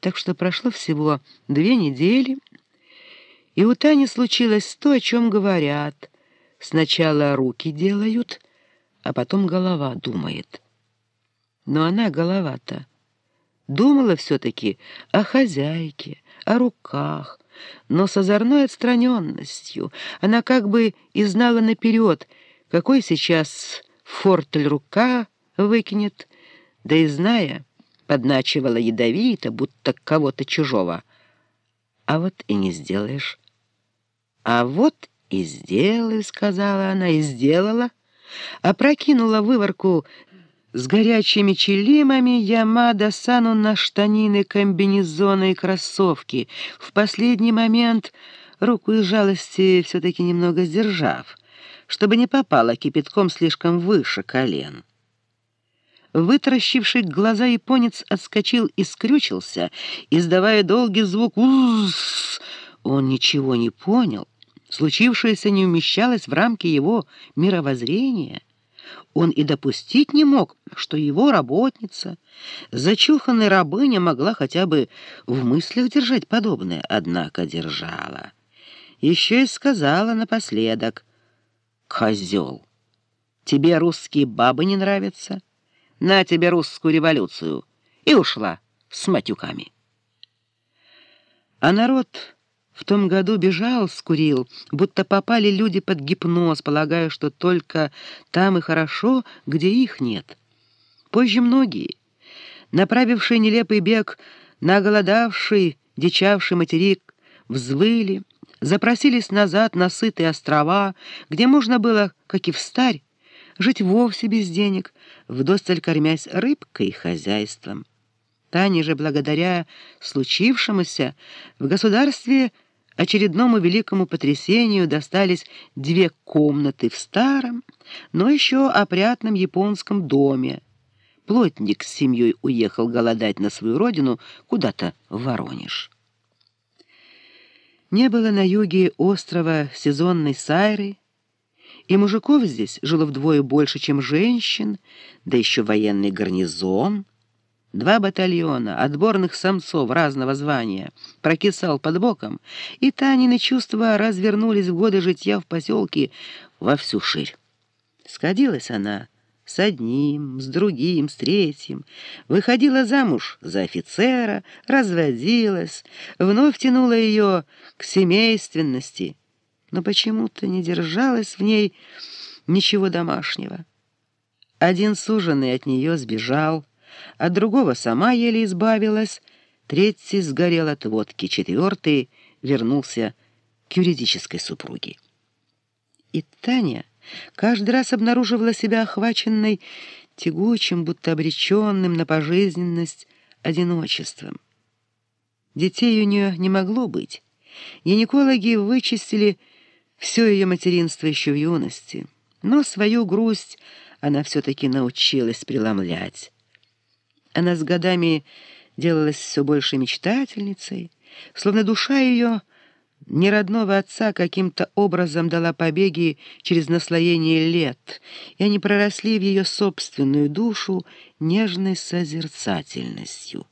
Так что прошло всего 2 недели, и у Тани случилось то, о чем говорят. Сначала руки делают, а потом голова думает. Но она, голова-то, думала все-таки о хозяйке, о руках, но с озорной отстраненностью. Она как бы и знала наперед, какой сейчас фортель рука выкинет, да и зная, подначивала ядовито, будто кого-то чужого. А вот и не сделаешь. А вот и сделаю, сказала она, и сделала. Опрокинула выворку с горячими челимами Ямада-сану на штанины, комбинезоны и кроссовки, в последний момент руку из жалости все-таки немного сдержав, чтобы не попала кипятком слишком выше колен. Вытаращивший глаза японец отскочил и скрючился, издавая долгий звук «уз». Он ничего не понял. Случившееся не умещалось в рамки его мировоззрения. Он и допустить не мог, что его работница, зачуханная рабыня, могла хотя бы в мыслях держать подобное, однако держала. Еще и сказала напоследок: «Козел, тебе русские бабы не нравятся? На тебе русскую революцию!» И ушла с матюками. А народ в том году бежал, скурил, будто попали люди под гипноз, полагая, что только там и хорошо, где их нет. Позже многие, направившие нелепый бег на оголодавший, дичавший материк, взвыли, запросились назад на сытые острова, где можно было, как и встарь, жить вовсе без денег, вдосталь кормясь рыбкой и хозяйством. Тане же, благодаря случившемуся, в государстве очередному великому потрясению достались 2 комнаты в старом, но еще опрятном японском доме. Плотник с семьей уехал голодать на свою родину куда-то в Воронеж. Не было на юге острова сезонной сайры, и мужиков здесь жило вдвое больше, чем женщин, да еще военный гарнизон. 2 батальона отборных самцов разного звания прокисал под боком, и Танины чувства развернулись в годы житья в поселке во всю ширь. Сходилась она с одним, с другим, с третьим, выходила замуж за офицера, разводилась, вновь тянула ее к семейственности, но почему-то не держалось в ней ничего домашнего. Один суженый от нее сбежал, от другого сама еле избавилась, 3-й сгорел от водки, 4-й вернулся к юридической супруге. И Таня каждый раз обнаруживала себя охваченной тягучим, будто обреченным на пожизненность одиночеством. Детей у нее не могло быть. Гинекологи вычистили все ее материнство еще в юности, но свою грусть она все-таки научилась преломлять. Она с годами делалась все больше мечтательницей, словно душа ее неродного отца каким-то образом дала побеги через наслоение лет, и они проросли в ее собственную душу нежной созерцательностью.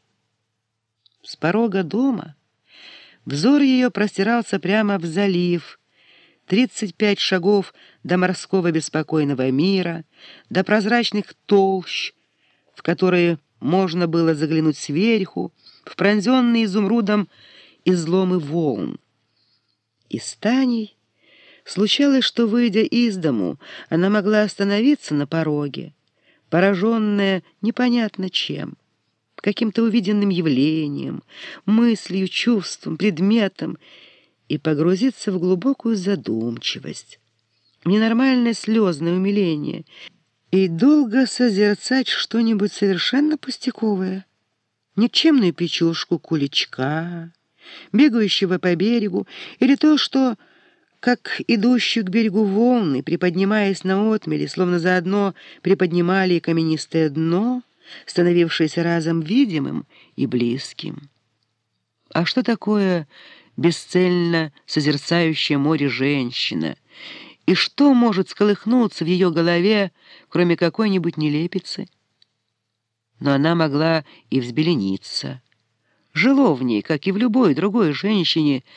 С порога дома взор ее простирался прямо в залив, 35 шагов до морского беспокойного мира, до прозрачных толщ, в которые можно было заглянуть сверху, в пронзенные изумрудом изломы волн. И с Таней случалось, что, выйдя из дому, она могла остановиться на пороге, пораженная непонятно чем, каким-то увиденным явлением, мыслью, чувством, предметом, и погрузиться в глубокую задумчивость, в ненормальное слезное умиление, и долго созерцать что-нибудь совершенно пустяковое, никчемную печушку куличка, бегающего по берегу, или то, что, как идущие к берегу волны, приподнимаясь на отмели, словно заодно приподнимали и каменистое дно, становившееся разом видимым и близким. А что такое бесцельно созерцающее море женщина, и что может сколыхнуться в ее голове, кроме какой-нибудь нелепицы? Но она могла и взбелениться. жило в ней, как и в любой другой женщине,